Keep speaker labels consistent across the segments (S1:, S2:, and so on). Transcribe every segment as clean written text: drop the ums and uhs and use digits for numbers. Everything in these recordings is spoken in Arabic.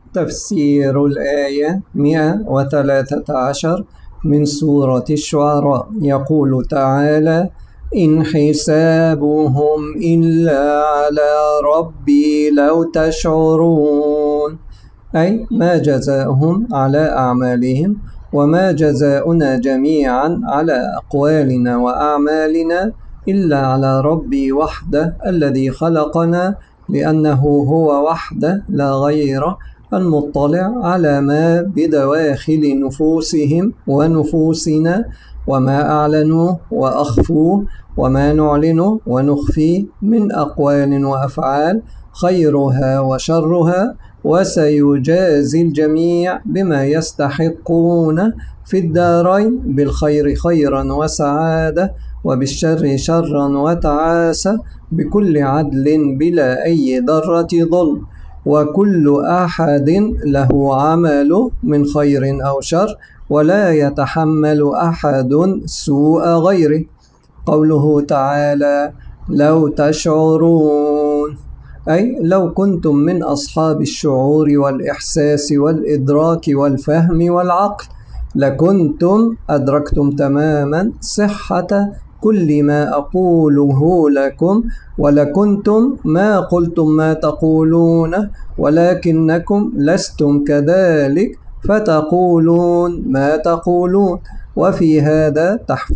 S1: تفسير الآية 113 من سورة الشعراء. يقول تعالى: إن حسابهم إلا على ربي لو تشعرون، أي ما جزاؤهم على أعمالهم، وما جزاؤنا جميعا على أقوالنا وأعمالنا إلا على ربي وحده الذي خلقنا، لأنه هو وحده لا غيره المطلع على ما بدواخل نفوسهم ونفوسنا، وما أعلنوه وأخفوه، وما نعلنه ونخفيه من أقوال وأفعال، خيرها وشرها، وسيجازي الجميع بما يستحقون في الدارين، بالخير خيرا وسعادة، وبالشر شرا وتعاسة، بكل عدل بلا أي ذرة ظلم، وكل أحد له عمله من خير أو شر، ولا يتحمل أحد سوء غيره. قوله تعالى: لو تشعرون، أي لو كنتم من أصحاب الشعور والإحساس والإدراك والفهم والعقل، لكنتم أدركتم تماما صحة كل ما أقوله لكم، ولكنتم ما قلتم ما تقولون، ولكنكم لستم كذلك فتقولون ما تقولون. وفي هذا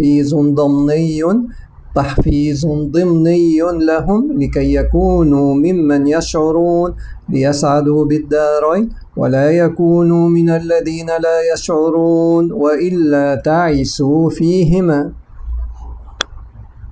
S1: تحفيز ضمني لهم لكي يكونوا ممن يشعرون ليسعدوا بالدارين، ولا يكونوا من الذين لا يشعرون وإلا تعسوا فيهما.